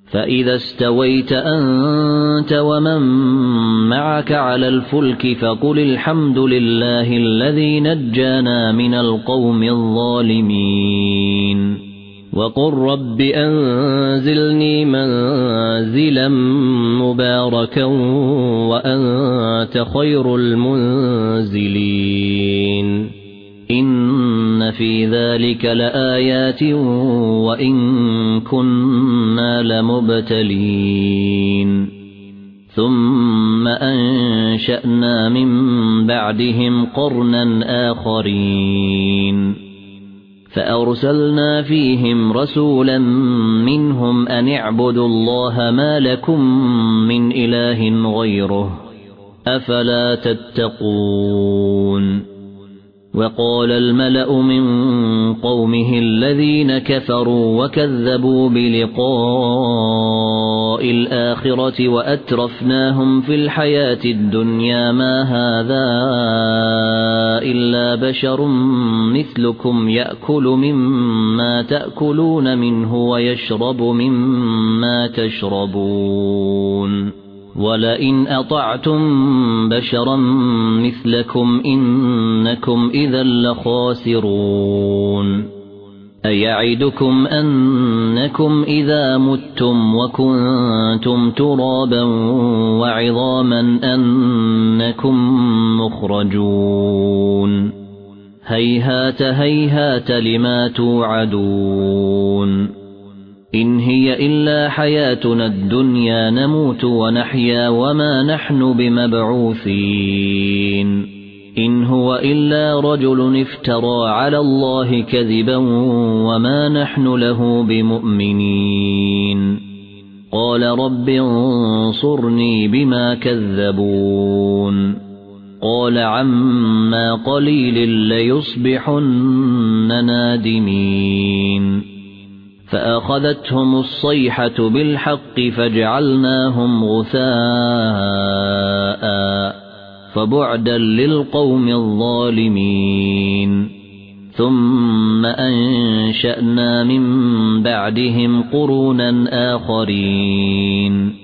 فإذا استويت أنت ومن معك على الفلك فقل الحمد لله الذي نجانا من القوم الظالمين وقل رب أنزلني منزلا مباركا وأنت خير المنزلين إن في ذلك لآيات وإن كنا لمبتلين ثم أنشأنا من بعدهم قرنا آخرين فأرسلنا فيهم رسولا منهم أن اعبدوا الله ما لكم من إله غيره أفلا تتقون وقال الملأ من قومه الذين كفروا وكذبوا بلقاء الآخرة وأترفناهم في الحياة الدنيا ما هذا إلا بشر مثلكم يأكل مما تأكلون منه ويشرب مما تشربون ولئن أطعتم بشرا مثلكم إنكم إذا لخاسرون أيعدكم أنكم إذا متم وكنتم ترابا وعظاما أنكم مخرجون هيهات هيهات لما توعدون إن هي إلا حياتنا الدنيا نموت ونحيا وما نحن بمبعوثين إن هو إلا رجل افترى على الله كذبا وما نحن له بمؤمنين قال رب انصرني بما كذبون قال عما قليل ليصبحن نادمين فأخذتهم الصيحة بالحق فجعلناهم غثاء فبعدا للقوم الظالمين ثم أنشأنا من بعدهم قرونا آخرين